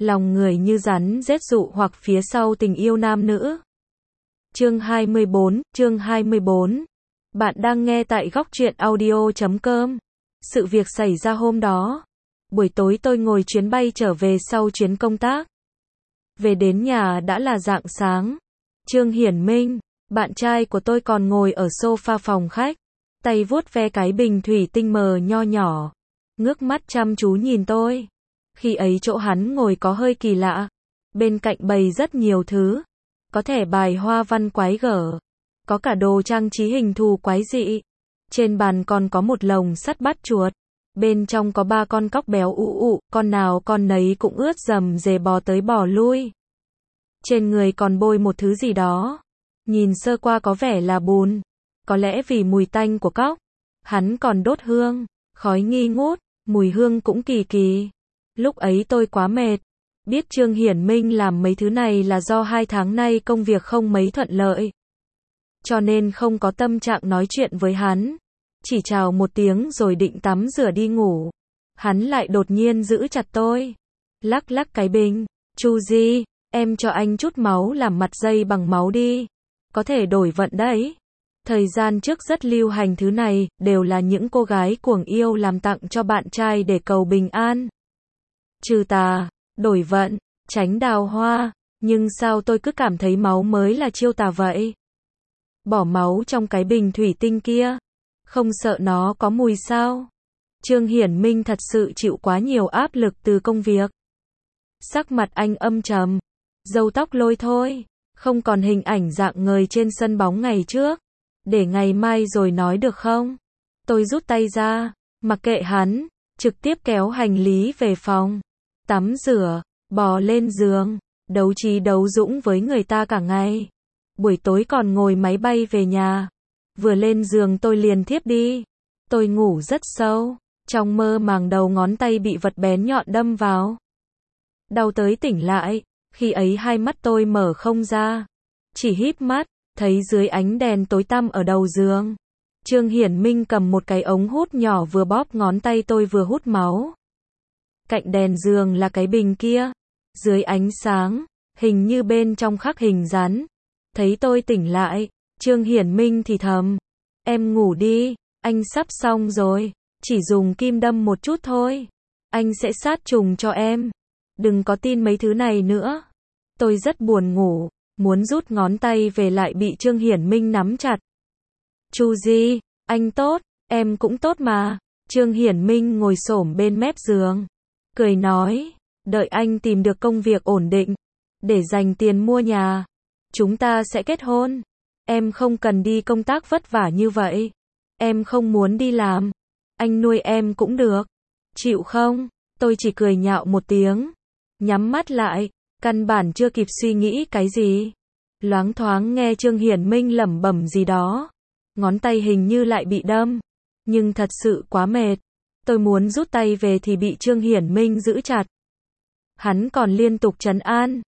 lòng người như rắn rết dụ hoặc phía sau tình yêu nam nữ. Chương 24. Bạn đang nghe tại góc truyện audio.com. Sự việc xảy ra hôm đó. Buổi tối tôi ngồi chuyến bay trở về sau chuyến công tác. Về đến nhà đã là rạng sáng. Trương Hiển Minh, bạn trai của tôi còn ngồi ở sofa phòng khách, tay vuốt ve cái bình thủy tinh mờ nho nhỏ, ngước mắt chăm chú nhìn tôi. Khi ấy chỗ hắn ngồi có hơi kỳ lạ, bên cạnh bày rất nhiều thứ, có thẻ bài hoa văn quái gở, có cả đồ trang trí hình thù quái dị. Trên bàn còn có một lồng sắt bắt chuột, bên trong có 3 con cóc béo ụ ụ, con nào con nấy cũng ướt rầm rề bò tới bò lui. Trên người còn bôi một thứ gì đó, nhìn sơ qua có vẻ là bùn, có lẽ vì mùi tanh của cóc. Hắn còn đốt hương, khói nghi ngút, mùi hương cũng kỳ kỳ. Lúc ấy tôi quá mệt, biết Trương Hiển Minh làm mấy thứ này là do 2 tháng nay công việc không mấy thuận lợi, cho nên không có tâm trạng nói chuyện với hắn. Chỉ chào một tiếng rồi định tắm rửa đi ngủ, hắn lại đột nhiên giữ chặt tôi, lắc lắc cái bình. Chu Di, em cho anh chút máu làm mặt dây bằng máu đi, có thể đổi vận đấy. Thời gian trước rất lưu hành thứ này, đều là những cô gái cuồng yêu làm tặng cho bạn trai để cầu bình an, trừ tà, đổi vận, tránh đào hoa. Nhưng sao tôi cứ cảm thấy máu mới là chiêu tà vậy? Bỏ máu trong cái bình thủy tinh kia, không sợ nó có mùi sao? Trương Hiển Minh thật sự chịu quá nhiều áp lực từ công việc. Sắc mặt anh âm trầm, râu tóc lôi thôi, không còn hình ảnh rạng ngời trên sân bóng ngày trước. Để ngày mai rồi nói được không? Tôi rút tay ra, mặc kệ hắn, trực tiếp kéo hành lý về phòng, tắm rửa, bò lên giường, đấu trí đấu dũng với người ta cả ngày. Buổi tối còn ngồi máy bay về nhà. Vừa lên giường tôi liền thiếp đi. Tôi ngủ rất sâu, trong mơ màng đầu ngón tay bị vật bén nhọn đâm vào. Đau tới tỉnh lại, khi ấy hai mắt tôi mở không ra, chỉ híp mắt, thấy dưới ánh đèn tối tăm ở đầu giường, Trương Hiển Minh cầm một cái ống hút nhỏ vừa bóp ngón tay tôi vừa hút máu. Cạnh đèn giường là cái bình kia, dưới ánh sáng, hình như bên trong khắc hình rắn. Thấy tôi tỉnh lại, Trương Hiển Minh thì thầm, em ngủ đi, anh sắp xong rồi, chỉ dùng kim đâm một chút thôi, anh sẽ sát trùng cho em, đừng có tin mấy thứ này nữa. Tôi rất buồn ngủ, muốn rút ngón tay về lại bị Trương Hiển Minh nắm chặt. Chu Di, anh tốt, em cũng tốt mà. Trương Hiển Minh ngồi xổm bên mép giường, cười nói, đợi anh tìm được công việc ổn định, để dành tiền mua nhà, chúng ta sẽ kết hôn. Em không cần đi công tác vất vả như vậy, em không muốn đi làm, anh nuôi em cũng được, chịu không? Tôi chỉ cười nhạo một tiếng, nhắm mắt lại, căn bản chưa kịp suy nghĩ cái gì. Loáng thoáng nghe Trương Hiển Minh lẩm bẩm gì đó, ngón tay hình như lại bị đâm, nhưng thật sự quá mệt. Tôi muốn rút tay về thì bị Trương Hiển Minh giữ chặt. Hắn còn liên tục trấn an,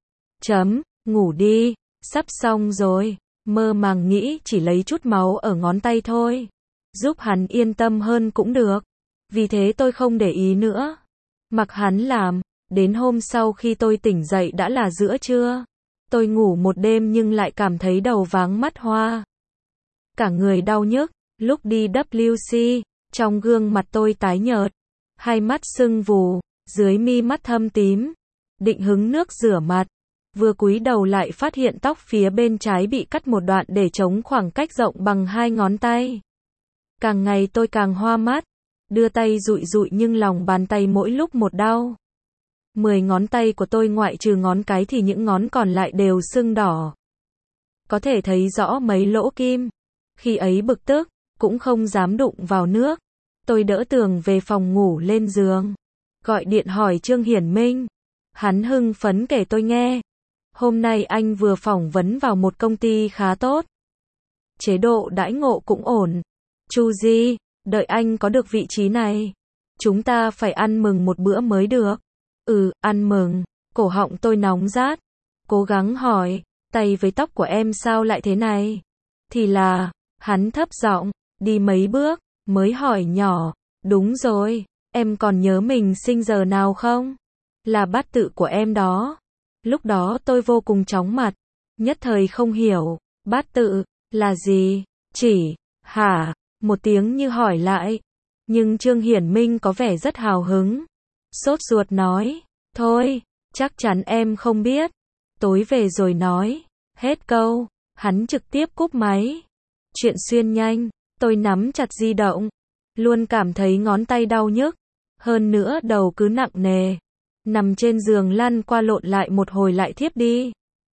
ngủ đi, sắp xong rồi, mơ màng nghĩ chỉ lấy chút máu ở ngón tay thôi, giúp hắn yên tâm hơn cũng được. Vì thế tôi không để ý nữa, mặc hắn làm. Đến hôm sau khi tôi tỉnh dậy đã là giữa trưa. Tôi ngủ một đêm nhưng lại cảm thấy đầu váng mắt hoa, cả người đau nhức. Lúc đi WC, trong gương mặt tôi tái nhợt, hai mắt sưng vù, dưới mi mắt thâm tím. Định hứng nước rửa mặt, vừa cúi đầu lại phát hiện tóc phía bên trái bị cắt một đoạn để chống khoảng cách rộng bằng 2 ngón tay. Càng ngày tôi càng hoa mắt, đưa tay dụi dụi nhưng lòng bàn tay mỗi lúc một đau. 10 ngón tay của tôi ngoại trừ ngón cái thì những ngón còn lại đều sưng đỏ, có thể thấy rõ mấy lỗ kim. Khi ấy bực tức, cũng không dám đụng vào nước. Tôi đỡ tường về phòng ngủ lên giường, gọi điện hỏi Trương Hiển Minh. Hắn hưng phấn kể tôi nghe, hôm nay anh vừa phỏng vấn vào một công ty khá tốt, chế độ đãi ngộ cũng ổn. Chu Di, đợi anh có được vị trí này, chúng ta phải ăn mừng một bữa mới được. Ăn mừng. Cổ họng tôi nóng rát, cố gắng hỏi, tay với tóc của em sao lại thế này? Thì là, hắn thấp giọng, đi mấy bước, mới hỏi nhỏ, đúng rồi, em còn nhớ mình sinh giờ nào không? Là bát tự của em đó. Lúc đó tôi vô cùng chóng mặt, nhất thời không hiểu, bát tự, là gì? Chỉ, hả? Một tiếng như hỏi lại. Nhưng Trương Hiển Minh có vẻ rất hào hứng. Sốt ruột nói, thôi, chắc chắn em không biết. Tối về rồi nói. Hết câu, hắn trực tiếp cúp máy. Chuyện xuyên nhanh, tôi nắm chặt di động. Luôn cảm thấy ngón tay đau nhức. Hơn nữa đầu cứ nặng nề. Nằm trên giường lăn qua lộn lại một hồi lại thiếp đi.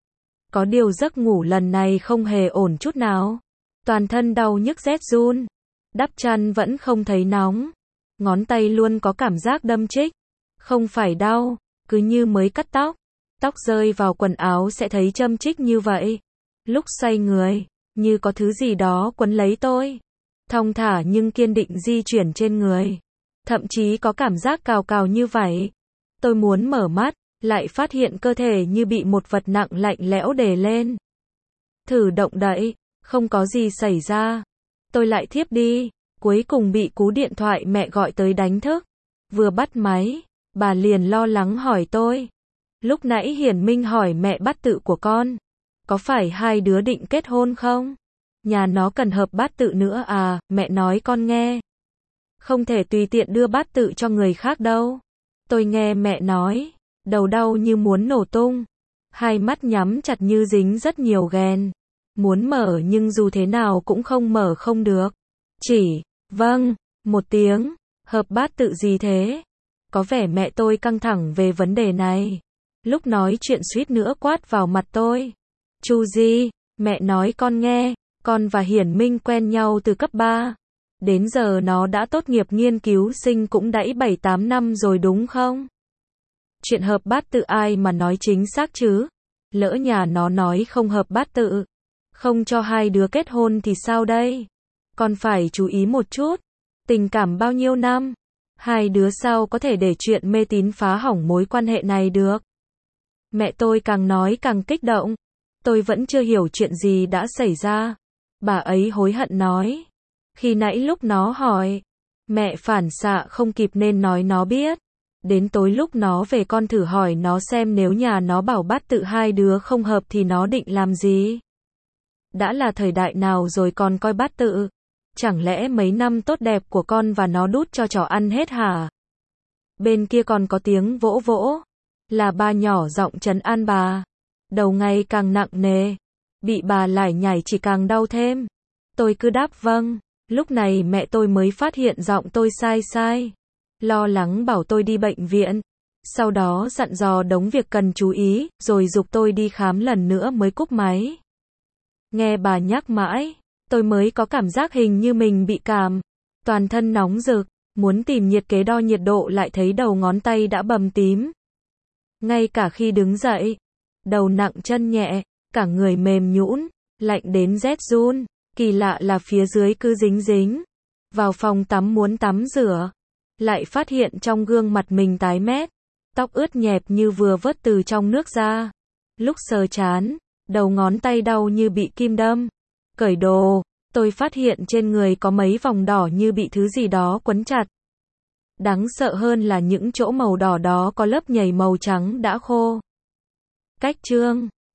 Có điều giấc ngủ lần này không hề ổn chút nào. Toàn thân đau nhức rét run. Đắp chăn vẫn không thấy nóng. Ngón tay luôn có cảm giác đâm chích. Không phải đau, cứ như mới cắt tóc. Tóc rơi vào quần áo sẽ thấy châm chích như vậy. Lúc xoay người, như có thứ gì đó quấn lấy tôi. Thong thả nhưng kiên định di chuyển trên người. Thậm chí có cảm giác cào cào như vậy. Tôi muốn mở mắt, lại phát hiện cơ thể như bị một vật nặng lạnh lẽo đè lên. Thử động đậy, không có gì xảy ra. Tôi lại thiếp đi, cuối cùng bị cú điện thoại mẹ gọi tới đánh thức. Vừa bắt máy, bà liền lo lắng hỏi tôi. Lúc nãy Hiển Minh hỏi mẹ bát tự của con. Có phải hai đứa định kết hôn không? Nhà nó cần hợp bát tự nữa à, mẹ nói con nghe. Không thể tùy tiện đưa bát tự cho người khác đâu. Tôi nghe mẹ nói, đầu đau như muốn nổ tung. Hai mắt nhắm chặt như dính rất nhiều ghen. Muốn mở nhưng dù thế nào cũng không mở không được. Chỉ, vâng, một tiếng, hợp bát tự gì thế? Có vẻ mẹ tôi căng thẳng về vấn đề này. Lúc nói chuyện suýt nữa quát vào mặt tôi. Chu Di, mẹ nói con nghe, con và Hiển Minh quen nhau từ cấp 3. Đến giờ nó đã tốt nghiệp nghiên cứu sinh cũng đẫy 7-8 năm rồi đúng không? Chuyện hợp bát tự ai mà nói chính xác chứ? Lỡ nhà nó nói không hợp bát tự, không cho hai đứa kết hôn thì sao đây? Con phải chú ý một chút. Tình cảm bao nhiêu năm? Hai đứa sao có thể để chuyện mê tín phá hỏng mối quan hệ này được? Mẹ tôi càng nói càng kích động. Tôi vẫn chưa hiểu chuyện gì đã xảy ra. Bà ấy hối hận nói. Khi nãy lúc nó hỏi, mẹ phản xạ không kịp nên nói nó biết. Đến tối lúc nó về con thử hỏi nó xem nếu nhà nó bảo bát tự hai đứa không hợp thì nó định làm gì. Đã là thời đại nào rồi còn coi bát tự? Chẳng lẽ mấy năm tốt đẹp của con và nó đút cho chó ăn hết hả? Bên kia còn có tiếng vỗ vỗ. Là ba nhỏ giọng trấn an bà. Đầu ngày càng nặng nề. Bị bà lải nhải chỉ càng đau thêm. Tôi cứ đáp vâng. Lúc này mẹ tôi mới phát hiện giọng tôi sai. Lo lắng bảo tôi đi bệnh viện. Sau đó dặn dò đống việc cần chú ý, rồi giục tôi đi khám lần nữa mới cúp máy. Nghe bà nhắc mãi, tôi mới có cảm giác hình như mình bị cảm. Toàn thân nóng rực, muốn tìm nhiệt kế đo nhiệt độ lại thấy đầu ngón tay đã bầm tím. Ngay cả khi đứng dậy, đầu nặng chân nhẹ, cả người mềm nhũn, lạnh đến rét run. Kỳ lạ là phía dưới cứ dính dính. Vào phòng tắm muốn tắm rửa, lại phát hiện trong gương mặt mình tái mét, tóc ướt nhẹp như vừa vớt từ trong nước ra. Lúc sờ trán, đầu ngón tay đau như bị kim đâm. Cởi đồ, tôi phát hiện trên người có mấy vòng đỏ như bị thứ gì đó quấn chặt. Đáng sợ hơn là những chỗ màu đỏ đó có lớp nhầy màu trắng đã khô. Cách chương